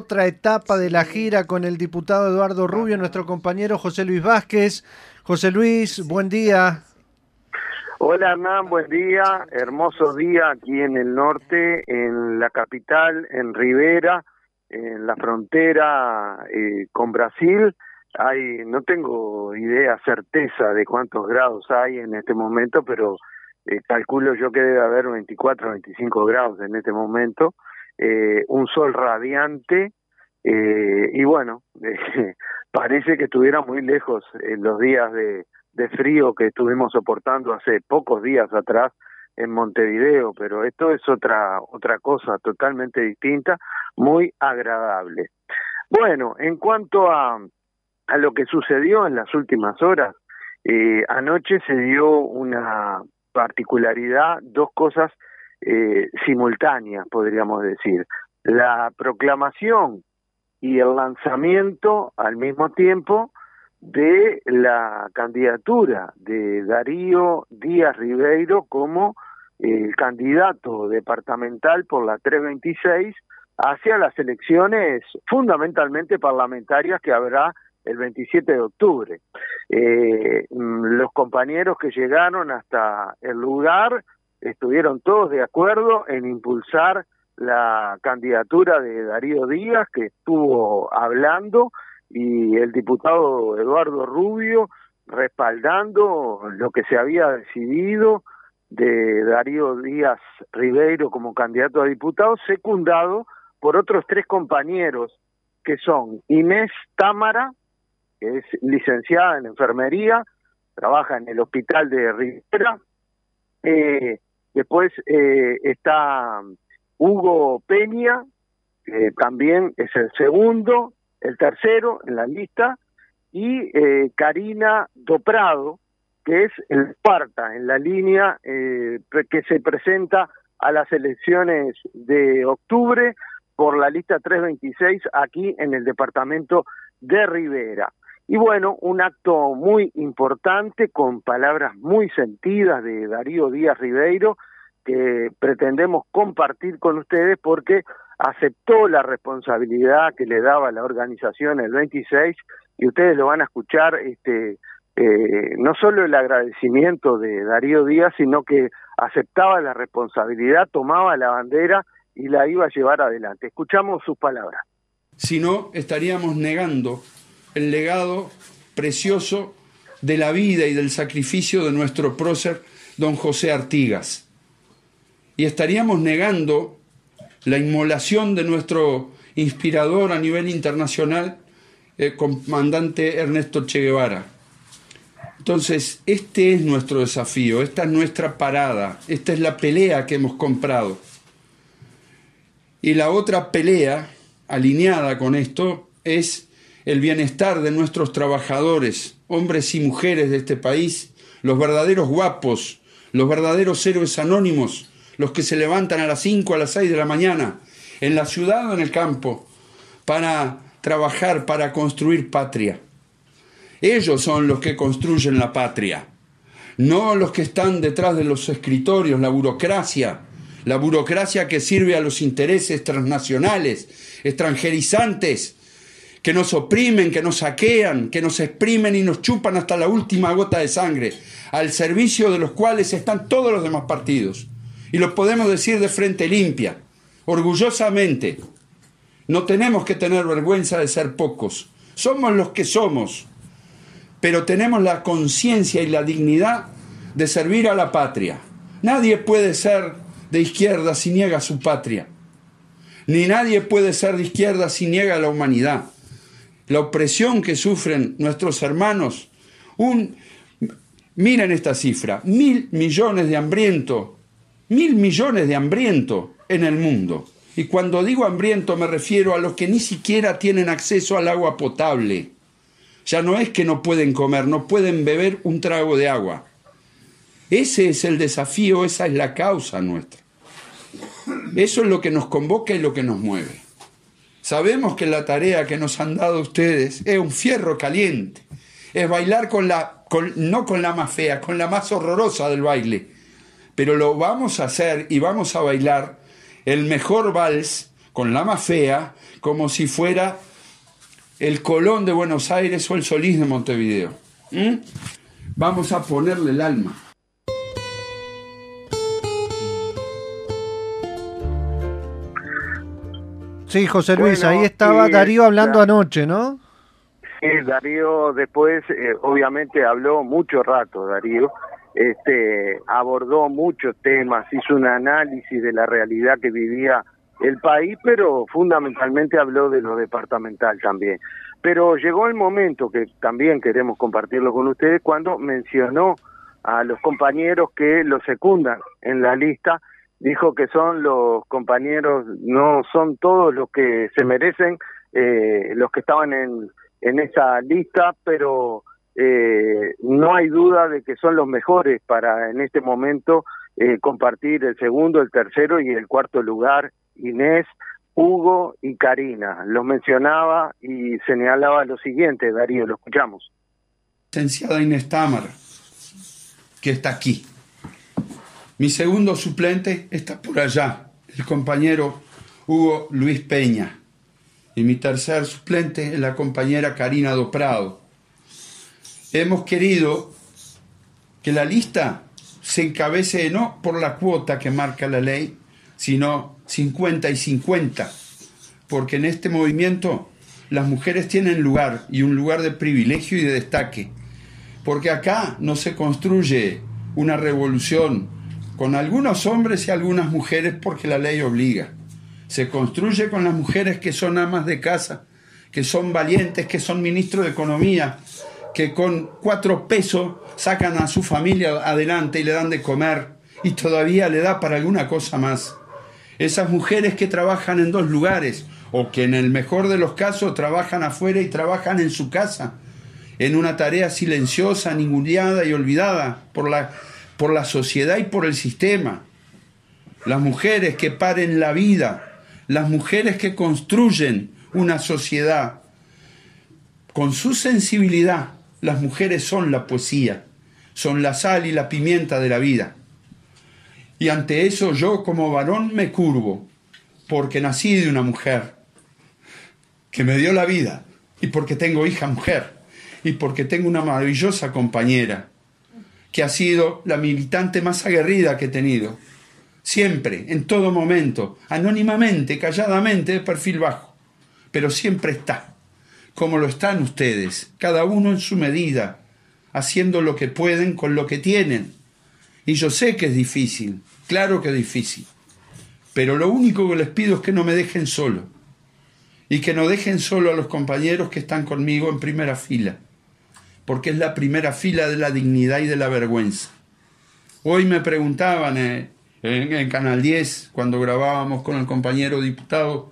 otra etapa de la gira con el diputado Eduardo Rubio, nuestro compañero José Luis Vázquez. José Luis, buen día. Hola Hernán, buen día, hermoso día aquí en el norte, en la capital, en Rivera, en la frontera con Brasil. No tengo idea, certeza de cuántos grados hay en este momento, pero calculo yo que debe haber 24 o 25 grados en este momento, un sol radiante y bueno, parece que estuviera muy lejos en los días de frío que estuvimos soportando hace pocos días atrás en Montevideo, pero esto es otra cosa totalmente distinta, muy agradable. Bueno, en cuanto a lo que sucedió en las últimas horas, anoche se dio una particularidad, dos cosas simultáneas, podríamos decir. La proclamación y el lanzamiento al mismo tiempo de la candidatura de Darío Díaz Ribeiro como candidato departamental por la 326 hacia las elecciones fundamentalmente parlamentarias que habrá el 27 de octubre. Los compañeros que llegaron hasta el lugar estuvieron todos de acuerdo en impulsar la candidatura de Darío Díaz, que estuvo hablando, y el diputado Eduardo Rubio respaldando lo que se había decidido de Darío Díaz Ribeiro como candidato a diputado, secundado por otros tres compañeros que son Inés Támara, que es licenciada en enfermería, trabaja en el hospital de Rivera, después está Hugo Peña, que también es el segundo, el tercero en la lista, y Karina Doprado, que es el cuarta en la línea que se presenta a las elecciones de octubre por la lista 326 aquí en el departamento de Rivera. Y bueno, un acto muy importante con palabras muy sentidas de Darío Díaz Ribeiro que pretendemos compartir con ustedes porque aceptó la responsabilidad que le daba la organización el 26 y ustedes lo van a escuchar, no solo el agradecimiento de Darío Díaz, sino que aceptaba la responsabilidad, tomaba la bandera y la iba a llevar adelante. Escuchamos sus palabras. Si no, estaríamos negando el legado precioso de la vida y del sacrificio de nuestro prócer don José Artigas. Y estaríamos negando la inmolación de nuestro inspirador a nivel internacional, el comandante Ernesto Che Guevara. Entonces, este es nuestro desafío, esta es nuestra parada, esta es la pelea que hemos comprado. Y la otra pelea, alineada con esto, es el bienestar de nuestros trabajadores, hombres y mujeres de este país, los verdaderos guapos, los verdaderos héroes anónimos, los que se levantan a las 5, a las 6 de la mañana, en la ciudad o en el campo, para trabajar, para construir patria. Ellos son los que construyen la patria, no los que están detrás de los escritorios, la burocracia que sirve a los intereses transnacionales, extranjerizantes, que nos oprimen, que nos saquean, que nos exprimen y nos chupan hasta la última gota de sangre, al servicio de los cuales están todos los demás partidos. Y lo podemos decir de frente limpia, orgullosamente. No tenemos que tener vergüenza de ser pocos. Somos los que somos, pero tenemos la conciencia y la dignidad de servir a la patria. Nadie puede ser de izquierda si niega su patria. Ni nadie puede ser de izquierda si niega la humanidad. La opresión que sufren nuestros hermanos. Miren esta cifra, 1.000 millones de hambrientos. 1.000 millones de hambrientos en el mundo. Y cuando digo hambriento me refiero a los que ni siquiera tienen acceso al agua potable. Ya no es que no pueden comer, no pueden beber un trago de agua. Ese es el desafío, esa es la causa nuestra. Eso es lo que nos convoca y lo que nos mueve. Sabemos que la tarea que nos han dado ustedes es un fierro caliente. Es bailar no con la más fea, con la más horrorosa del baile. Pero lo vamos a hacer y vamos a bailar el mejor vals con la más fea, como si fuera el Colón de Buenos Aires o el Solís de Montevideo. Vamos a ponerle el alma. Sí, José Luis, Bueno, ahí estaba Darío hablando anoche, ¿no? Sí, Darío después, obviamente habló mucho rato, Darío, abordó muchos temas, hizo un análisis de la realidad que vivía el país, pero fundamentalmente habló de lo departamental también. Pero llegó el momento, que también queremos compartirlo con ustedes, cuando mencionó a los compañeros que lo secundan en la lista. Dijo que son los compañeros, no son todos los que se merecen, los que estaban en esa lista, pero no hay duda de que son los mejores para en este momento compartir el segundo, el tercero y el cuarto lugar. Inés, Hugo y Karina. Los mencionaba y señalaba lo siguiente, Darío, lo escuchamos. Licenciada Inés Támara, que está aquí. Mi segundo suplente está por allá, el compañero Hugo Luis Peña. Y mi tercer suplente es la compañera Karina Do Prado. Hemos querido que la lista se encabece no por la cuota que marca la ley, sino 50 y 50, porque en este movimiento las mujeres tienen lugar, y un lugar de privilegio y de destaque, porque acá no se construye una revolución con algunos hombres y algunas mujeres porque la ley obliga. Se construye con las mujeres que son amas de casa, que son valientes, que son ministros de Economía, que con 4 pesos sacan a su familia adelante y le dan de comer, y todavía le da para alguna cosa más. Esas mujeres que trabajan en 2 lugares, o que en el mejor de los casos trabajan afuera y trabajan en su casa, en una tarea silenciosa, ninguneada y olvidada por la sociedad y por el sistema. Las mujeres que paren la vida, las mujeres que construyen una sociedad. Con su sensibilidad, las mujeres son la poesía, son la sal y la pimienta de la vida. Y ante eso yo como varón me curvo, porque nací de una mujer que me dio la vida, y porque tengo hija mujer, y porque tengo una maravillosa compañera, que ha sido la militante más aguerrida que he tenido, siempre, en todo momento, anónimamente, calladamente, de perfil bajo, pero siempre está, como lo están ustedes, cada uno en su medida, haciendo lo que pueden con lo que tienen. Y yo sé que es difícil, claro que es difícil, pero lo único que les pido es que no me dejen solo, y que no dejen solo a los compañeros que están conmigo en primera fila, porque es la primera fila de la dignidad y de la vergüenza. Hoy me preguntaban en Canal 10, cuando grabábamos con el compañero diputado,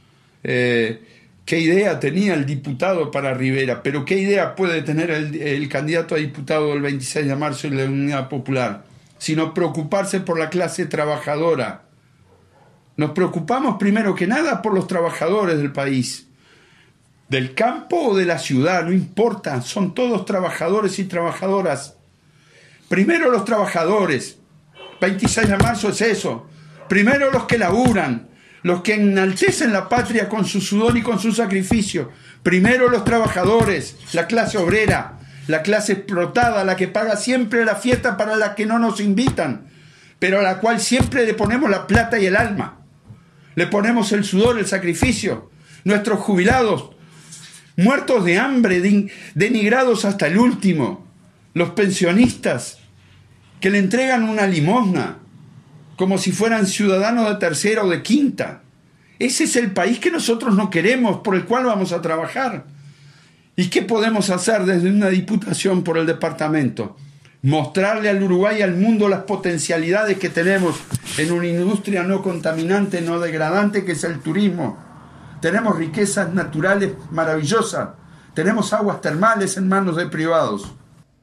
qué idea tenía el diputado para Rivera, pero qué idea puede tener el candidato a diputado del 26 de marzo y la Unidad Popular, sino preocuparse por la clase trabajadora. Nos preocupamos primero que nada por los trabajadores del país, del campo o de la ciudad, no importa, son todos trabajadores y trabajadoras. Primero los trabajadores, 26 de marzo es eso, primero los que laburan, los que enaltecen la patria con su sudor y con su sacrificio, primero los trabajadores, la clase obrera, la clase explotada, la que paga siempre la fiesta para la que no nos invitan, pero a la cual siempre le ponemos la plata y el alma, le ponemos el sudor, el sacrificio, nuestros jubilados, muertos de hambre, denigrados hasta el último, los pensionistas que le entregan una limosna como si fueran ciudadanos de tercera o de quinta. Ese es el país que nosotros no queremos, por el cual vamos a trabajar. ¿Y qué podemos hacer desde una diputación por el departamento? Mostrarle al Uruguay y al mundo las potencialidades que tenemos en una industria no contaminante, no degradante, que es el turismo. Tenemos riquezas naturales maravillosas. Tenemos aguas termales en manos de privados.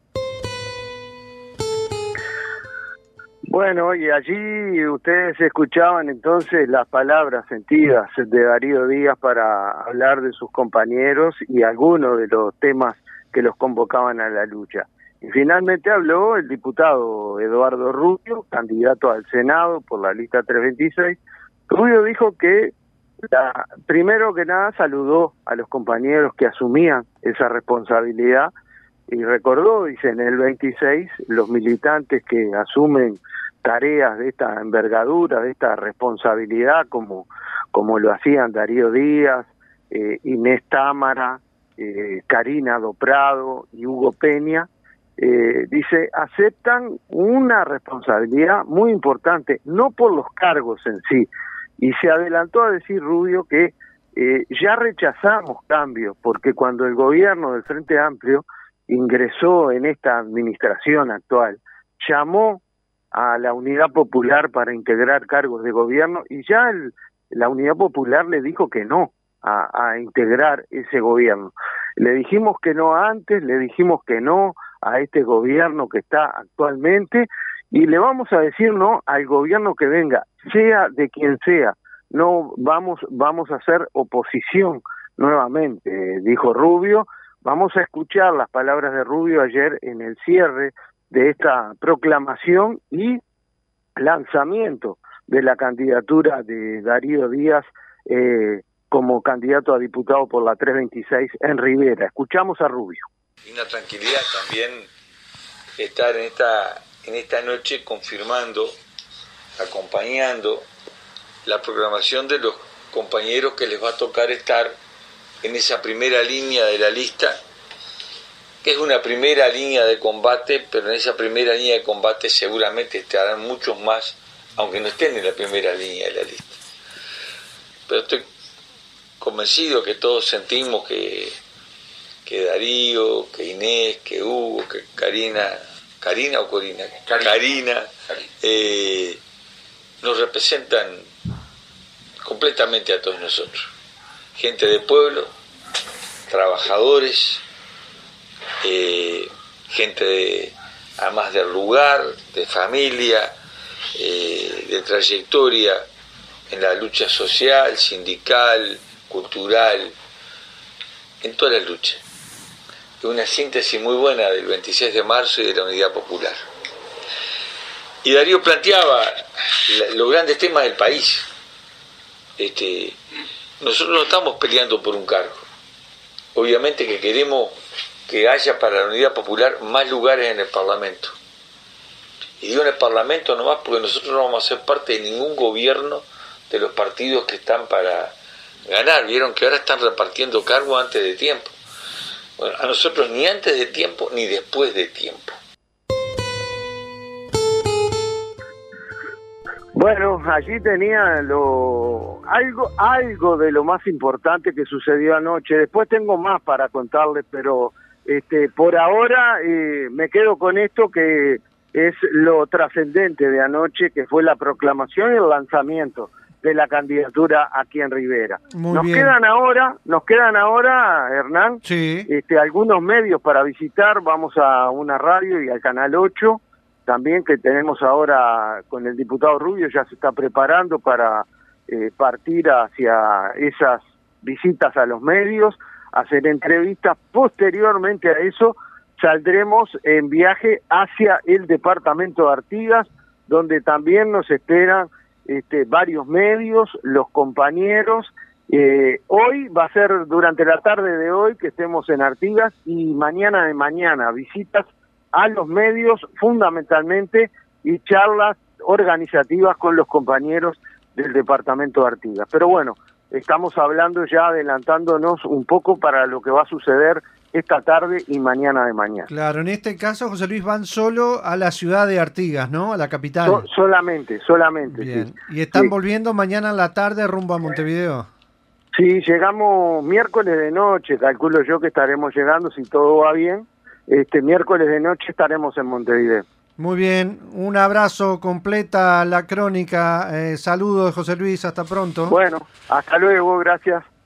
Bueno, y allí ustedes escuchaban entonces las palabras sentidas de Darío Díaz para hablar de sus compañeros y algunos de los temas que los convocaban a la lucha. Y finalmente habló el diputado Eduardo Rubio, candidato al Senado por la lista 326. Rubio dijo que Primero que nada saludó a los compañeros que asumían esa responsabilidad y recordó, dice, en el 26 los militantes que asumen tareas de esta envergadura, de esta responsabilidad, como lo hacían Darío Díaz, Inés Támara, Karina Doprado y Hugo Peña, dice, aceptan una responsabilidad muy importante, no por los cargos en sí, y se adelantó a decir Rubio que ya rechazamos cambios, porque cuando el gobierno del Frente Amplio ingresó en esta administración actual, llamó a la Unidad Popular para integrar cargos de gobierno y ya la Unidad Popular le dijo que no a integrar ese gobierno. Le dijimos que no antes, le dijimos que no a este gobierno que está actualmente y le vamos a decir no al gobierno que venga, sea de quien sea. No vamos a hacer oposición nuevamente, dijo Rubio. Vamos a escuchar las palabras de Rubio ayer en el cierre de esta proclamación y lanzamiento de la candidatura de Darío Díaz como candidato a diputado por la 326 en Rivera. Escuchamos a Rubio. Y una tranquilidad también estar en esta noche confirmando, acompañando la programación de los compañeros que les va a tocar estar en esa primera línea de la lista, que es una primera línea de combate, pero en esa primera línea de combate seguramente estarán muchos más, aunque no estén en la primera línea de la lista. Pero estoy convencido que todos sentimos que Darío, que Inés, que Hugo, que Karina nos representan completamente a todos nosotros. Gente de pueblo, trabajadores, gente además del lugar, de familia, de trayectoria en la lucha social, sindical, cultural, en toda la lucha. Es una síntesis muy buena del 26 de marzo y de la Unidad Popular. Y Darío planteaba los grandes temas del país. Nosotros no estamos peleando por un cargo. Obviamente que queremos que haya para la Unidad Popular más lugares en el Parlamento. Y digo en el Parlamento nomás porque nosotros no vamos a ser parte de ningún gobierno de los partidos que están para ganar. Vieron que ahora están repartiendo cargos antes de tiempo. Bueno, a nosotros ni antes de tiempo ni después de tiempo. Bueno, allí tenía algo de lo más importante que sucedió anoche. Después tengo más para contarles, pero por ahora me quedo con esto que es lo trascendente de anoche, que fue la proclamación y el lanzamiento de la candidatura aquí en Rivera. Nos quedan ahora, Hernán, sí, algunos medios para visitar. Vamos a una radio y al Canal 8, también que tenemos ahora con el diputado Rubio, ya se está preparando para partir hacia esas visitas a los medios, hacer entrevistas. Posteriormente a eso saldremos en viaje hacia el departamento de Artigas, donde también nos esperan varios medios, los compañeros. Hoy va a ser durante la tarde de hoy que estemos en Artigas y mañana de mañana visitas a los medios fundamentalmente y charlas organizativas con los compañeros del departamento de Artigas. Pero bueno, estamos hablando ya, adelantándonos un poco para lo que va a suceder esta tarde y mañana de mañana. Claro, en este caso, José Luis, van solo a la ciudad de Artigas, ¿no? A la capital. Solamente. Bien. Sí. ¿Y están volviendo mañana en la tarde rumbo a Montevideo? Sí, llegamos miércoles de noche, calculo yo que estaremos llegando, si todo va bien. Miércoles de noche estaremos en Montevideo. Muy bien, un abrazo, completa la crónica. Saludos, José Luis, hasta pronto. Bueno, hasta luego, gracias.